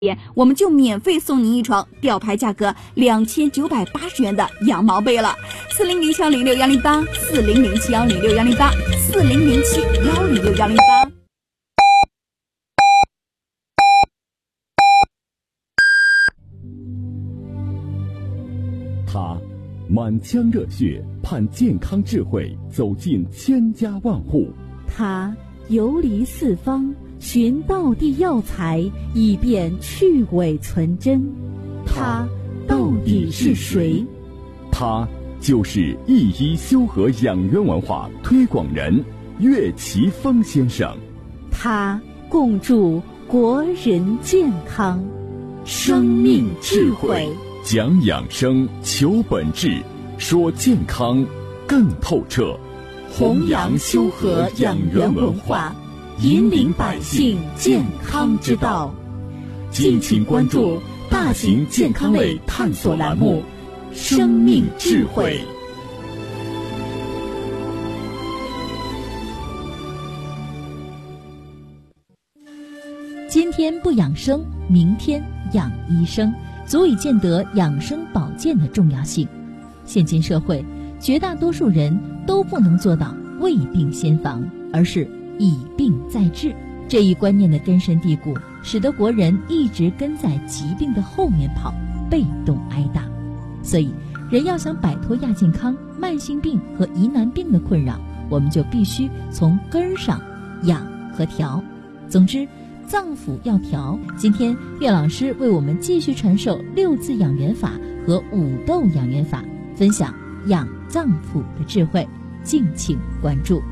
我们就免费送您一床吊牌价格2980元的羊毛被了。4007106108 4007106108 4007106108。 他满腔热血盼健康智慧走进千家万户， 他游离四方寻道地药材，以便去伪存真。他到底是谁？ 他就是一一修和养元文化推广人岳奇峰先生。 他共筑国人健康，生命智慧， 讲养生，求本质，说健康更透彻， 弘扬修和养元文化，引领百姓健康之道。 敬请关注大型健康类探索栏目《生命智慧》。 今天不养生，明天养医生，足以见得养生保健的重要性。现今社会，绝大多数人都不能做到未病先防，而是以病再治。这一观念的根深蒂固，使得国人一直跟在疾病的后面跑，被动挨打。所以，人要想摆脱亚健康、慢性病和疑难病的困扰，我们就必须从根儿上养和调。总之，脏腑要调。今天岳老师为我们继续传授6字养元法和5豆养元法，分享养脏腑的智慧，敬请关注。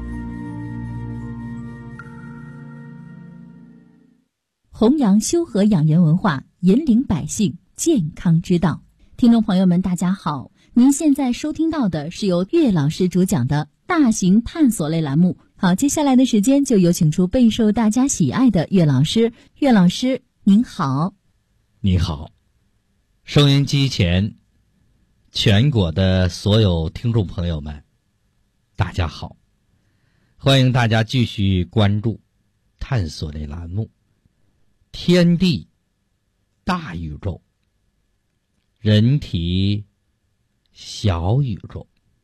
弘扬修和养元文化，引领百姓健康之道。听众朋友们，大家好，您现在收听到的是由岳老师主讲的大型探索类栏目。好，接下来的时间就有请出备受大家喜爱的岳老师。岳老师您好。 你好，收音机前全国的所有听众朋友们，大家好，欢迎大家继续关注探索类栏目天地大宇宙，人体小宇宙。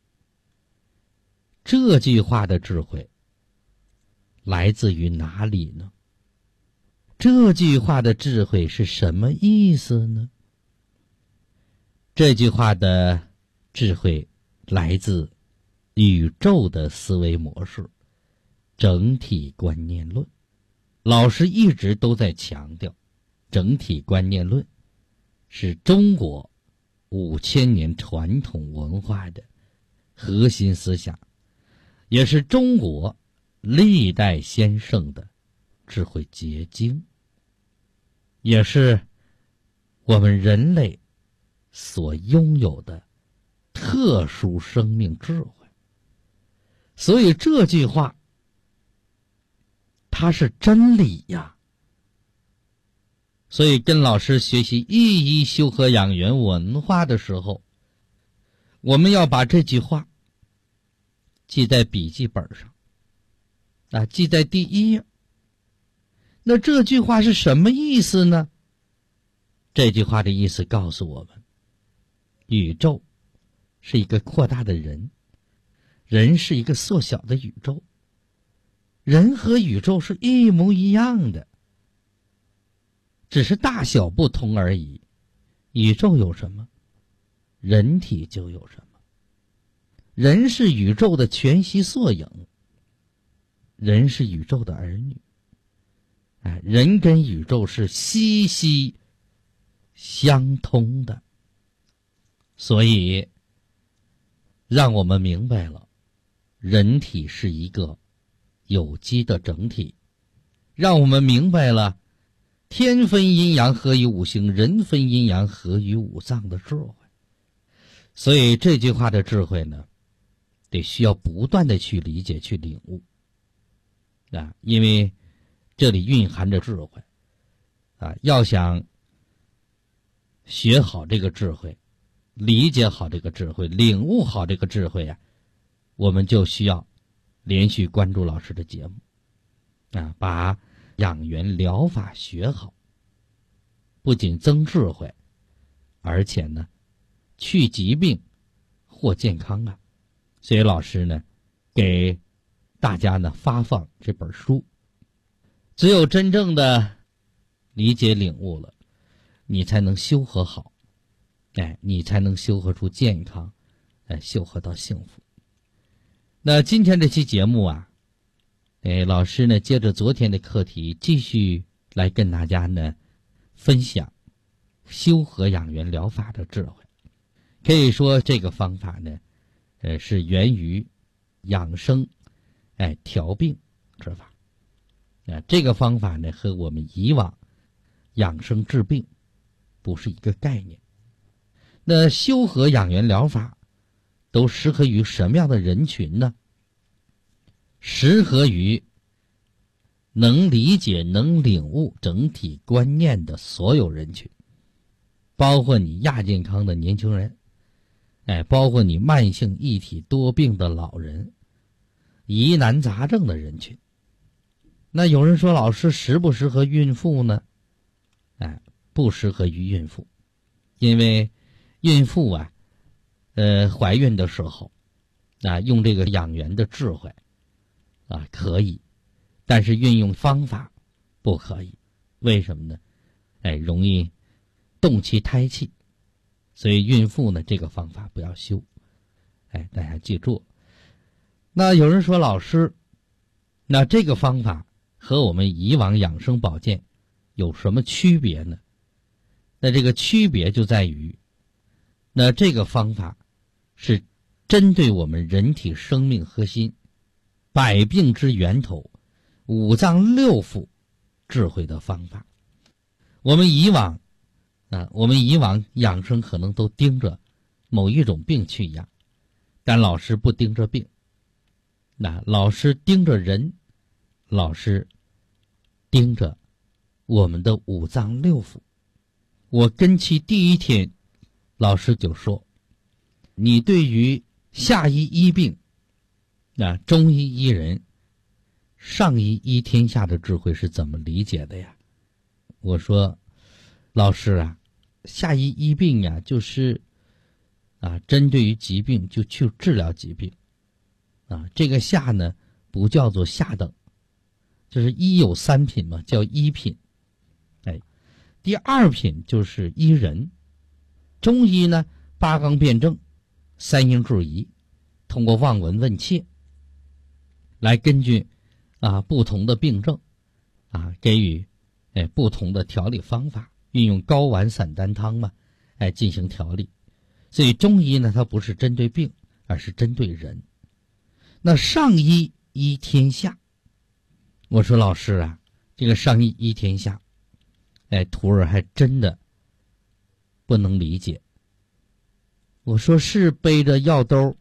这句话的智慧来自于哪里呢？这句话的智慧是什么意思呢？这句话的智慧来自宇宙的思维模式，整体观念论。老师一直都在强调，整体观念论是中国5000年传统文化的核心思想，也是中国历代先生的智慧结晶，也是我们人类所拥有的特殊生命智慧。所以这句话它是真理呀。所以跟老师学习一一修和养元文化的时候，我们要把这句话记在笔记本上记在第1页。那这句话是什么意思呢？这句话的意思告诉我们，宇宙是一个扩大的人，人是一个缩小的宇宙，人和宇宙是一模一样的，只是大小不同而已。宇宙有什么，人体就有什么。人是宇宙的全息缩影，人是宇宙的儿女，人跟宇宙是息息相通的。所以让我们明白了，人体是一个有机的整体，让我们明白了天分阴阳合于五行，人分阴阳合于五脏的智慧。所以这句话的智慧呢，得需要不断的去理解去领悟因为这里蕴含着智慧要想学好这个智慧，理解好这个智慧，领悟好这个智慧我们就需要连续关注老师的节目把养元疗法学好， 不仅增智慧，而且呢，去疾病，获健康啊。所以老师呢，给大家呢发放这本书。只有真正的理解领悟了，你才能修和好，你才能修和出健康，修和到幸福。那今天这期节目啊，老师呢接着昨天的课题，继续来跟大家呢分享修和养元疗法的智慧。可以说这个方法呢，是源于养生，调病之法。这个方法呢和我们以往养生治病不是一个概念。那修和养元疗法都适合于什么样的人群呢？适合于能理解、能领悟整体观念的所有人群，包括你亚健康的年轻人，包括你慢性一体多病的老人，疑难杂症的人群。那有人说，老师适不适合孕妇呢？不适合于孕妇，因为孕妇啊，怀孕的时候用这个养元的智慧可以，但是运用方法不可以。为什么呢？容易动其胎气，所以孕妇呢这个方法不要修。大家记住。那有人说，老师，那这个方法和我们以往养生保健有什么区别呢？那这个区别就在于，那这个方法是针对我们人体生命核心、百病之源头、五脏六腑智慧的方法。我们以往养生可能都盯着某一种病去养，但老师不盯着病，老师盯着人，老师盯着我们的五脏六腑。我跟其第一天，老师就说，你对于下医医病，中医医人，上医医天下的智慧是怎么理解的呀？我说，老师啊，下医医病呀，就是针对于疾病就去治疗疾病，这个下呢不叫做下等，就是医有三品嘛，叫医品。第二品就是医人。中医呢，八纲辩证，三应制宜，通过望闻问切来根据不同的病症给予不同的调理方法，运用睾丸散丹汤嘛，进行调理。所以中医呢，它不是针对病，而是针对人。那上医医天下，我说老师啊，这个上医医天下，徒儿还真的不能理解。我说是背着药兜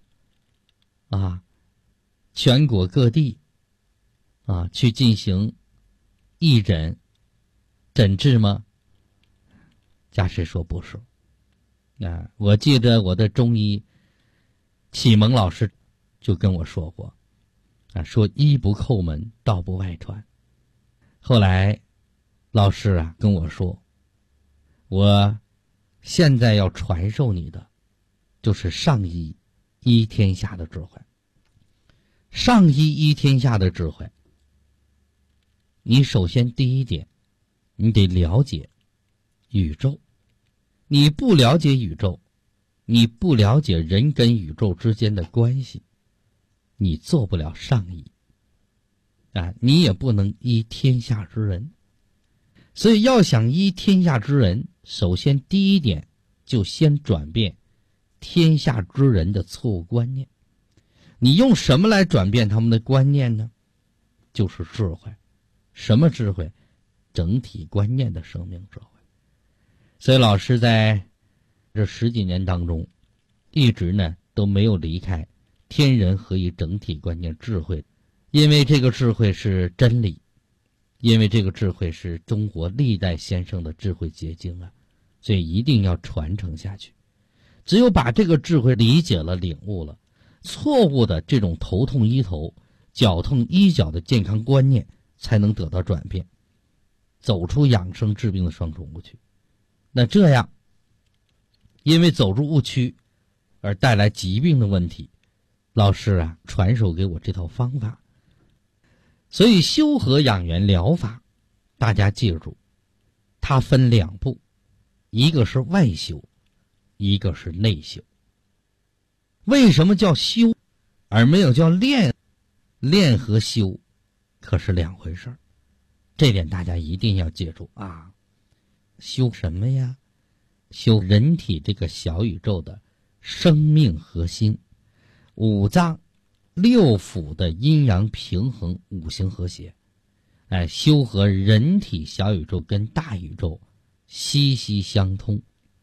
全国各地去进行义诊诊治吗？家师说不是。我记得我的中医启蒙老师就跟我说过，说医不叩门，道不外传。后来老师跟我说，我现在要传授你的就是上医医天下的智慧。上医医天下的智慧，你首先第一点，你得了解宇宙。你不了解宇宙，你不了解人跟宇宙之间的关系，你做不了上医你也不能医天下之人。所以要想医天下之人，首先第一点就先转变天下之人的错误观念。你用什么来转变他们的观念呢？就是智慧。什么智慧？整体观念的生命智慧。所以老师在这10几年当中，一直呢都没有离开天人合一整体观念智慧，因为这个智慧是真理，因为这个智慧是中国历代先生的智慧结晶所以一定要传承下去。只有把这个智慧理解了、领悟了，错误的这种头痛医头、脚痛医脚的健康观念才能得到转变，走出养生治病的双重误区。 那这样因为走入误区而带来疾病的问题，老师啊传授给我这套方法。所以修和养元疗法大家记住，它分两步，一个是外修，一个是内修。为什么叫修而没有叫练？练和修可是两回事儿，这点大家一定要记住啊。修什么呀？修人体这个小宇宙的生命核心，五脏六腑的阴阳平衡，五行和谐。修和人体小宇宙跟大宇宙息息相通。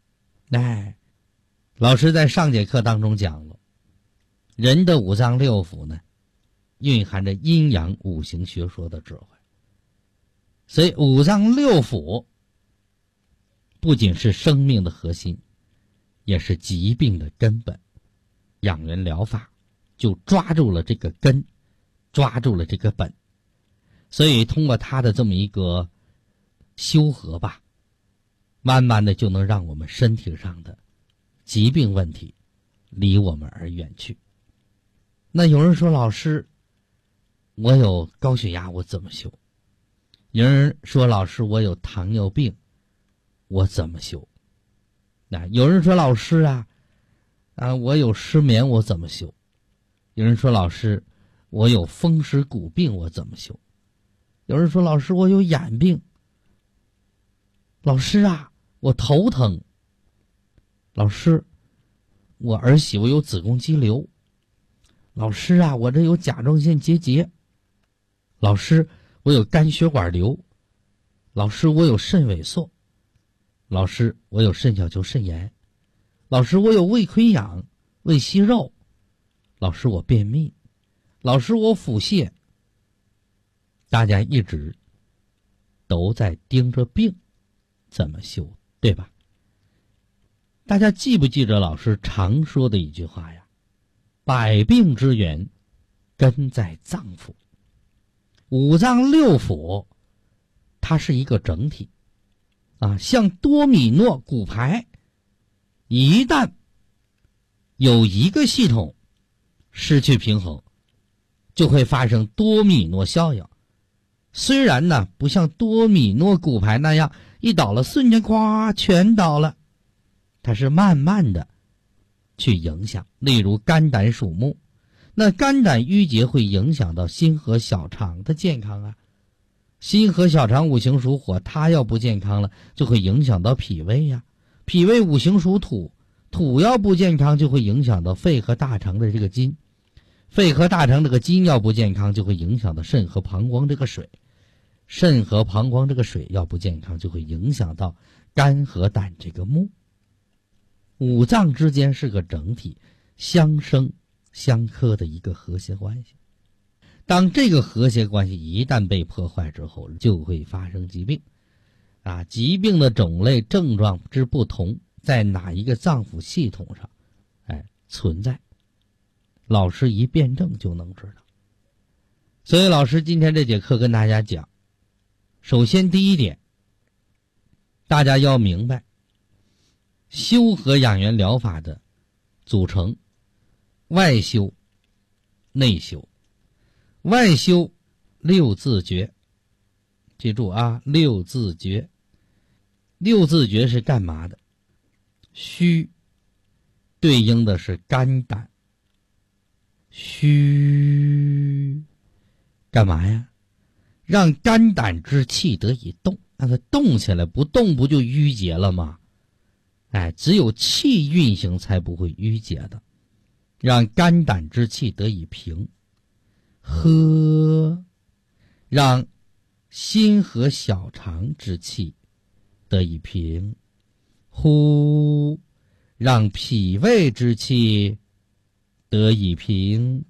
老师在上节课当中讲了，人的五脏六腑呢，蕴含着阴阳五行学说的智慧。所以五脏六腑不仅是生命的核心，也是疾病的根本。养元疗法就抓住了这个根，抓住了这个本。所以通过它的这么一个修和吧，慢慢的就能让我们身体上的疾病问题离我们而远去。那有人说，老师，我有高血压，我怎么修？有人说，老师，我有糖尿病，我怎么修？有人说，老师我有失眠，我怎么修？有人说，老师，我有风湿骨病，我怎么修？有人说，老师，我有眼病。老师我头疼。老师，我儿媳妇有子宫肌瘤。老师我这有甲状腺结节。老师，我有肝血管瘤。老师，我有肾萎缩。老师，我有肾小球肾炎。老师，我有胃溃疡、胃息肉。老师，我便秘。老师，我腹泻。大家一直都在盯着病怎么修，对吧？大家记不记着老师常说的一句话呀？百病之源根在脏腑。五脏六腑它是一个整体像多米诺骨牌，一旦有一个系统失去平衡，就会发生多米诺效应。虽然呢不像多米诺骨牌那样一倒了瞬间咵全倒了，它是慢慢的去影响。例如肝胆属木，那肝胆郁结会影响到心和小肠的健康心和小肠五行属火，它要不健康了就会影响到脾胃脾胃五行属土，土要不健康就会影响到肺和大肠的这个筋，肺和大肠这个筋要不健康就会影响到肾和膀胱这个水，肾和膀胱这个水要不健康就会影响到肝和胆这个木。五脏之间是个整体，相生相克的一个和谐关系。当这个和谐关系一旦被破坏之后，就会发生疾病疾病的种类症状之不同，在哪一个脏腑系统上存在，老师一辩证就能知道。所以老师今天这节课跟大家讲，首先第一点，大家要明白修和养元疗法的组成，外修内修。外修六字诀，记住六字诀。六字诀是干嘛的？虚对应的是肝胆，虚干嘛呀？让肝胆之气得以动，让它动起来，不动不就淤结了吗？只有气运行才不会淤结的。让肝胆之气得以平。喝，让心和小肠之气得以平。呼，让脾胃之气得以平。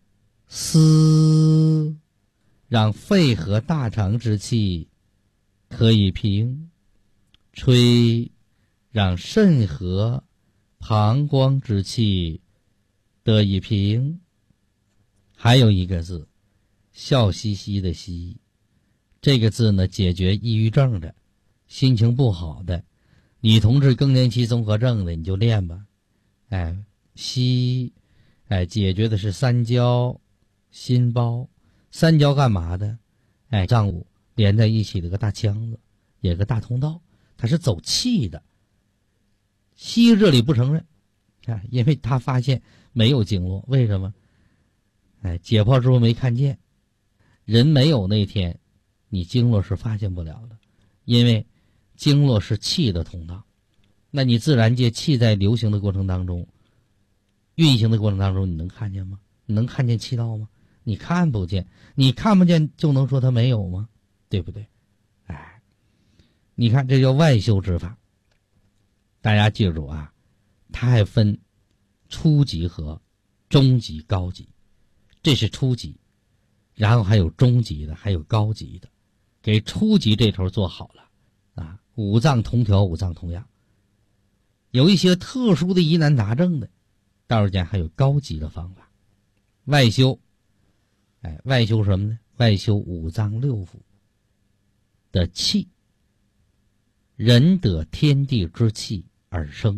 思，让肺和大肠之气可以平。吹，让肾和膀胱之气得以平。还有一个字，笑嘻嘻的嘻，这个字呢，解决抑郁症的，心情不好的， 女同志更年期综合症的你就练吧。解决的是三焦、心包。三焦干嘛的？脏腑连在一起的个大腔子，也个大通道，它是走气的。西医这里不承认，因为他发现没有经络。为什么？解剖之后没看见，人没有那天，你经络是发现不了的，因为经络是气的通道。那你自然界气在流行的过程当中，运行的过程当中，你能看见吗？你能看见气道吗？你看不见，你看不见就能说它没有吗？对不对？你看这叫外修之法。大家记住啊，它还分初级和中级、高级，这是初级，然后还有中级的，还有高级的。给初级这头做好了五脏同调，五脏同养。有一些特殊的疑难杂症的，道士间还有高级的方法。外修，外修什么呢？外修五脏六腑的气。人得天地之气而生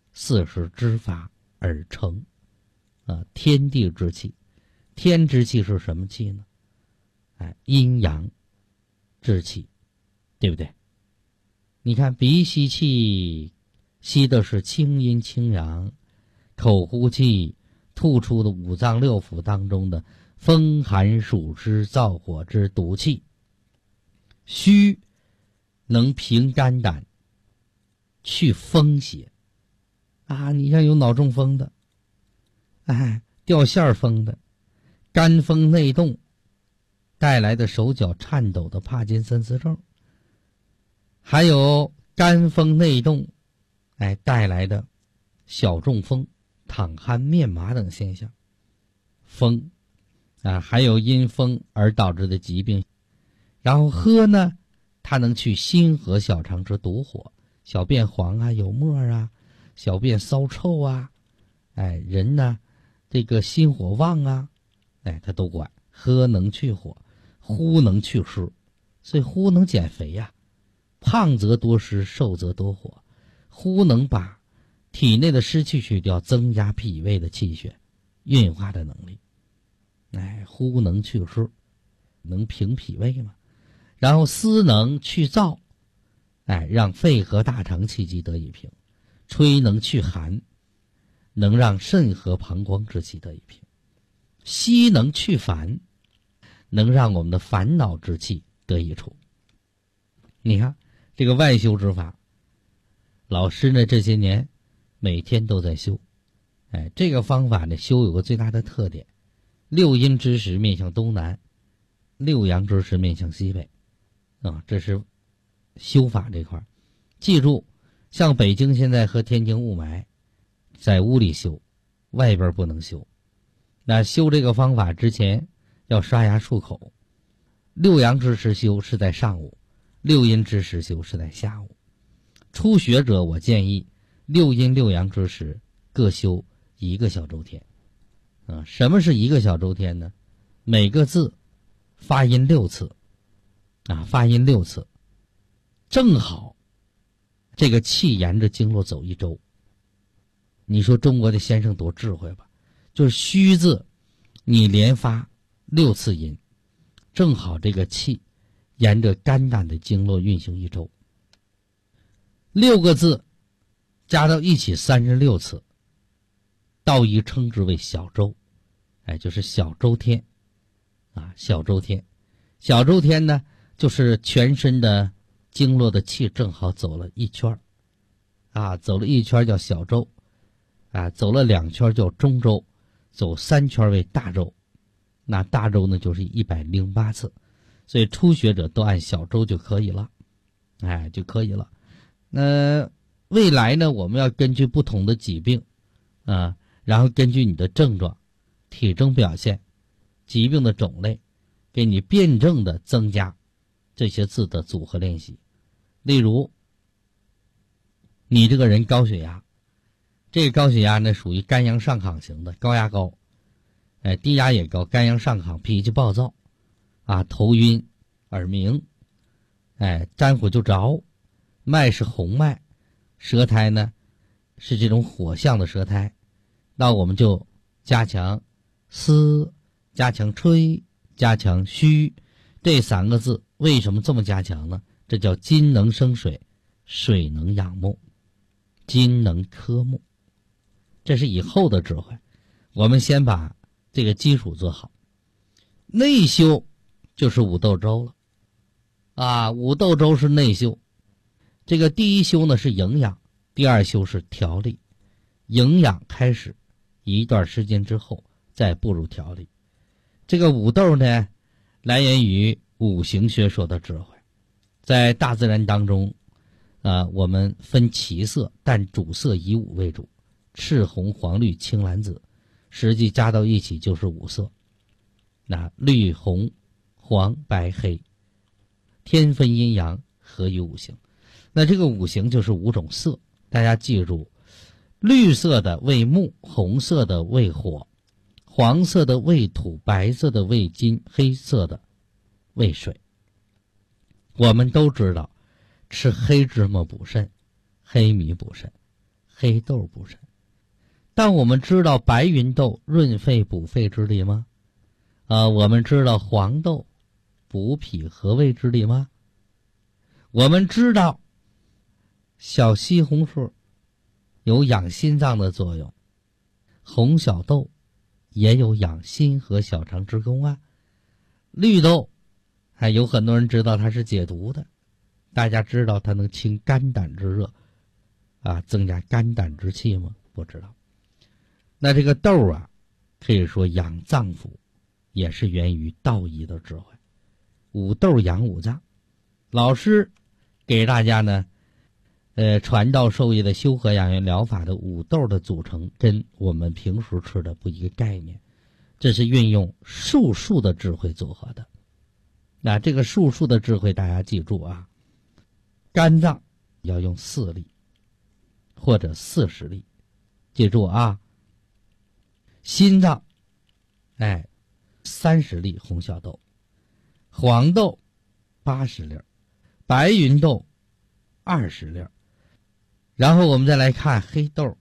，40之法而成。天地之气，天之气是什么气呢？阴阳之气，对不对？你看鼻吸气，吸的是清阴清阳；口呼气，吐出的五脏六腑当中的风寒暑湿燥火之毒气。虚能平肝胆，去风邪你像有脑中风的，掉线风的，肝风内动带来的手脚颤抖的帕金森氏症，还有肝风内动带来的小中风、躺鼾、面麻等现象。风还有因风而导致的疾病。然后喝呢，它能去心和小肠之毒火，小便黄有沫小便骚臭人呢这个心火旺它都管。喝能去火，呼能去湿，所以呼能减肥胖则多湿，瘦则多火。呼能把体内的湿气去掉，增加脾胃的气血运化的能力。呼能去湿，能平脾胃嘛。然后思能去燥，让肺和大肠气机得以平。吹能去寒，能让肾和膀胱之气得以平。吸能去烦，能让我们的烦恼之气得以除。你看这个外修之法，老师呢这些年每天都在修。这个方法呢修有个最大的特点，六阴之时面向东南，六阳之时面向西北这是修法这块。记住，像北京现在和天津雾霾，在屋里修，外边不能修。那修这个方法之前要刷牙漱口。六阳之时修是在上午，六阴之时修是在下午。初学者我建议六阴六阳之时各修1个小周天。什么是1个小周天呢？每个字发音6次发音6次，正好这个气沿着经络走1周。你说中国的先生多智慧吧？就是虚字你连发6次音，正好这个气沿着肝胆的经络运行1周。6个字加到一起36次，道医称之为小周，就是小周天小周天。小周天呢，就是全身的经络的气正好走了1圈走了1圈叫小周走了2圈叫中周，走3圈为大周。那大周呢就是108次，所以初学者都按小周就可以了就可以了。那未来呢，我们要根据不同的疾病然后根据你的症状、体征表现、疾病的种类，给你辩证的增加这些字的组合练习。例如你这个人高血压，这个高血压呢属于肝阳上亢型的，高压高低压也高，肝阳上亢，脾气暴躁头晕耳鸣沾火就着，脉是红脉， 舌苔呢是这种火象的舌苔，那我们就加强嘶，加强吹，加强虚，这3个字为什么这么加强呢？这叫金能生水，水能养木，金能克木，这是以后的智慧。我们先把这个基础做好。内修就是五斗周了啊，五斗周是内修。这个第一修呢是营养，第二修是调理。营养开始一段时间之后再步入调理。这个五斗呢来源于五行学说的智慧。在大自然当中我们分七色，但主色以五为主，赤红黄绿青蓝紫，实际加到一起就是五色。那绿红黄白黑，天分阴阳合于五行。那这个五行就是5种色，大家记住，绿色的为木，红色的为火，黄色的为土，白色的为金，黑色的为水。我们都知道吃黑芝麻补肾，黑米补肾，黑豆补肾，但我们知道白芸豆润肺补肺之力吗？我们知道黄豆补脾和胃之力吗？我们知道小西红柿有养心脏的作用，红小豆也有养心和小肠之功啊。绿豆还有很多人知道它是解毒的，大家知道它能清肝胆之热增加肝胆之气吗？不知道。那这个豆可以说养脏腑，也是源于道义的智慧。五豆养五脏，老师给大家呢传道授业的修和养元疗法的五豆的组成跟我们平时吃的不一个概念，这是运用术数的智慧组合的。那这个术数的智慧大家记住肝脏要用4粒或者40粒，记住心脏30粒红小豆，黄豆80粒，白芸豆20粒，然后我们再来看黑豆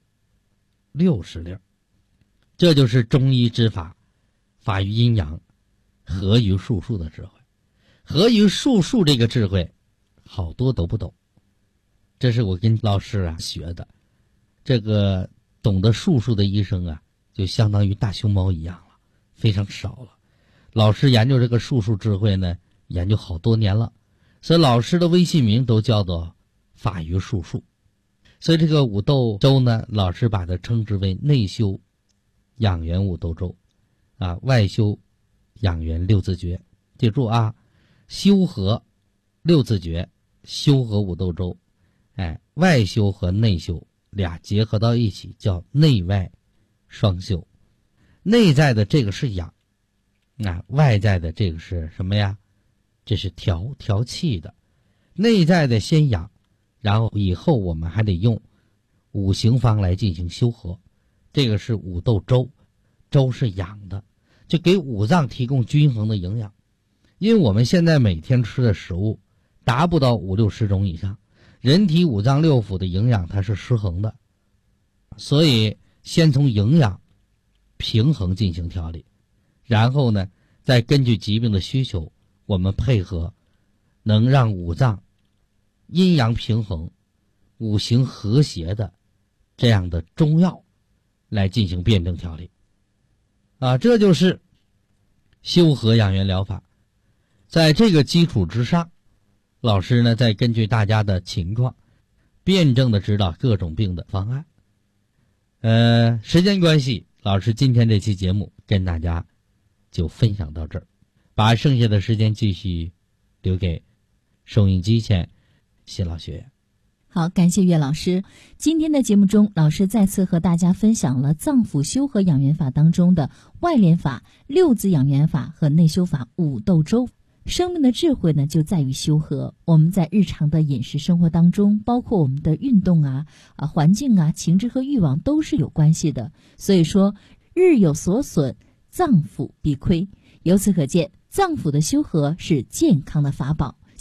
60粒。这就是中医之法，法于阴阳，合于术数的智慧。合于术数这个智慧好多都不懂，这是我跟老师学的。这个懂得术数的医生就相当于大熊猫一样了，非常少了。老师研究这个术数智慧呢，研究好多年了，所以老师的微信名都叫做法于术数。所以这个五斗周呢，老师把它称之为内修养元五斗周外修养元六字诀。记住修和六字诀，修和五斗周，外修和内修俩结合到一起叫内外双修。内在的这个是养外在的这个是什么呀？这是调气的。内在的先养，然后以后我们还得用五行方来进行修和。这个是五斗周，周是养的，就给五脏提供均衡的营养。因为我们现在每天吃的食物达不到5、60种以上，人体五脏六腑的营养它是失衡的，所以先从营养平衡进行调理，然后呢再根据疾病的需求，我们配合能让五脏阴阳平衡、五行和谐的这样的中药来进行辩证调理这就是修和养元疗法。在这个基础之上，老师呢再根据大家的情况辩证的指导各种病的方案。时间关系，老师今天这期节目跟大家就分享到这儿，把剩下的时间继续留给收音机前新老学员。 好，感谢岳老师。今天的节目中，老师再次和大家分享了脏腑修和养元法当中的外练法、六字养元法和内修法五斗周。生命的智慧呢，就在于修和。我们在日常的饮食生活当中，包括我们的运动环境情志和欲望都是有关系的。所以说，日有所损，脏腑必亏。由此可见，脏腑的修和是健康的法宝。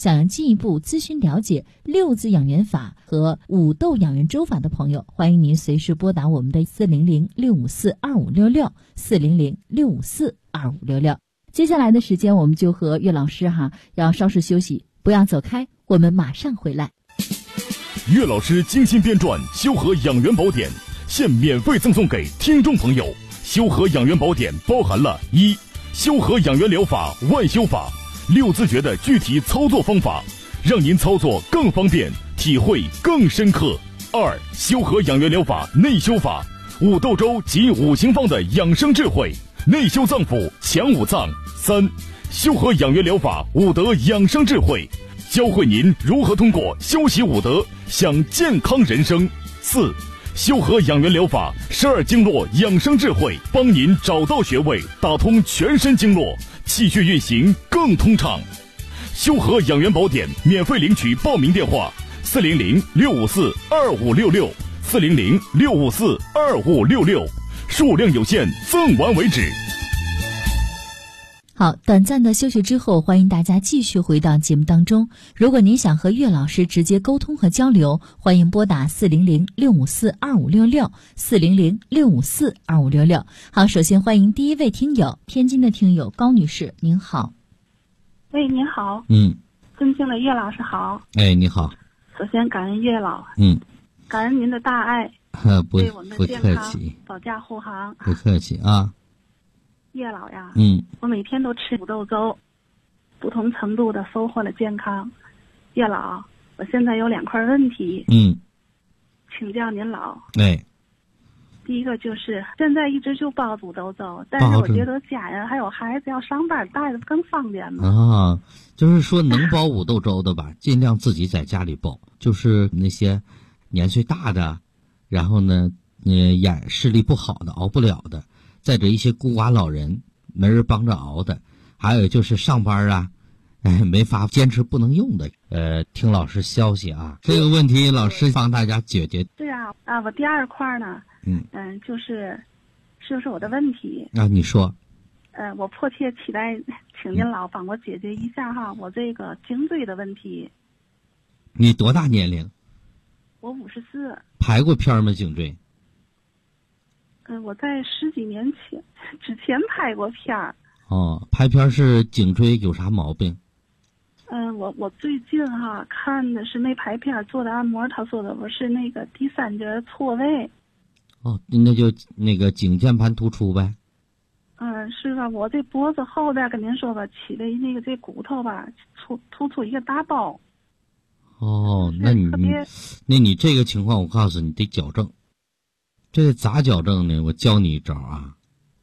想要进一步咨询了解六字养元法和五豆养元粥法的朋友，欢迎您随时拨打我们的400-654-2566，400-654-2566。接下来的时间，我们就和岳老师要稍事休息，不要走开，我们马上回来。 岳老师精心编撰修和养元宝典，现免费赠送给听众朋友。修和养元宝典包含了1修和养元疗法万修法，6字诀的具体操作方法，让您操作更方便，体会更深刻。2修和养元疗法内修法，5豆粥及5行方的养生智慧，内修脏腑，强5脏。3修和养元疗法5德养生智慧，教会您如何通过修习5德享健康人生。4修和养元疗法12经络养生智慧，帮您找到穴位，打通全身经络，气血运行更通畅。修和养元宝典免费领取报名电话：400-654-2566，400-654-2566，数量有限，赠完为止。 好，短暂的休息之后，欢迎大家继续回到节目当中。如果您想和岳老师直接沟通和交流，欢迎拨打400-654-2566，400-654-2566。好，首先欢迎第一位听友，天津的听友高女士，您好。 喂，您好。尊敬的岳老师好。 哎，你好。 首先感恩岳老。感恩您的大爱，对我们的健康保驾护航。 不客气啊。 岳老呀，我每天都吃5豆粥，不同程度的收获了健康。岳老，我现在有2块问题，请教您老。第一个就是现在一直就包5豆粥，但是我觉得家人还有孩子要上班带的更方便嘛。 就是说能包5豆粥的吧，尽量自己在家里包。就是那些年岁大的，然后呢，眼视力不好的，熬不了的。再者一些孤寡老人没人帮着熬的，还有就是上班啊，没法坚持不能用的。听老师消息啊，这个问题老师帮大家解决。 对啊，我第2块呢，就是我的问题啊，你说。 我迫切期待请您老帮我解决一下我这个颈椎的问题。 你多大年龄？ 我54。 排过片吗？颈椎？ 我在10几年之前拍过片儿。 拍片是颈椎有啥毛病？ 我最近看的是没拍片做的按摩，他说的我是那个第3节错位。 那就那个颈键盘突出呗。 是吧？我这脖子后边跟您说吧，起的那个这骨头吧，突出一个大包。 那你这个情况，我告诉你得矫正。这咋矫正呢？我教你一招啊。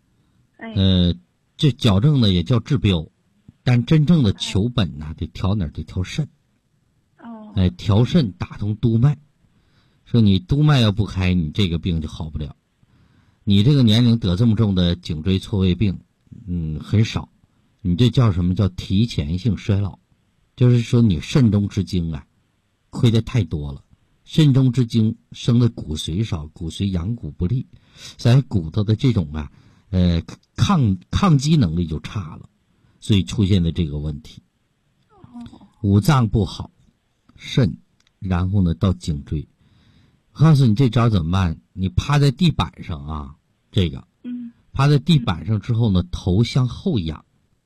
这矫正呢也叫治标，但真正的求本呢，得调哪儿？得调肾。调肾打通督脉。说你督脉要不开，你这个病就好不了。你这个年龄得这么重的颈椎错位病，很少。你这叫什么？叫提前性衰老。就是说你肾中之精啊，亏得太多了。肾中之精生的骨髓少，骨髓养骨不利，咱骨头的这种抗击能力就差了，所以出现的这个问题。5脏不好，肾，然后呢到颈椎。我告诉你这招怎么办？你趴在地板上啊，这个，趴在地板上之后呢，头向后仰，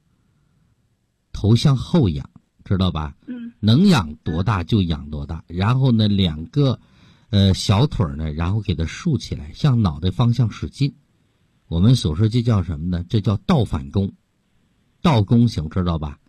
知道吧？能仰多大就仰多大，然后呢2个小腿呢，然后给它竖起来，向脑袋方向使劲。我们所说这叫什么呢？这叫倒反弓，倒弓形，知道吧？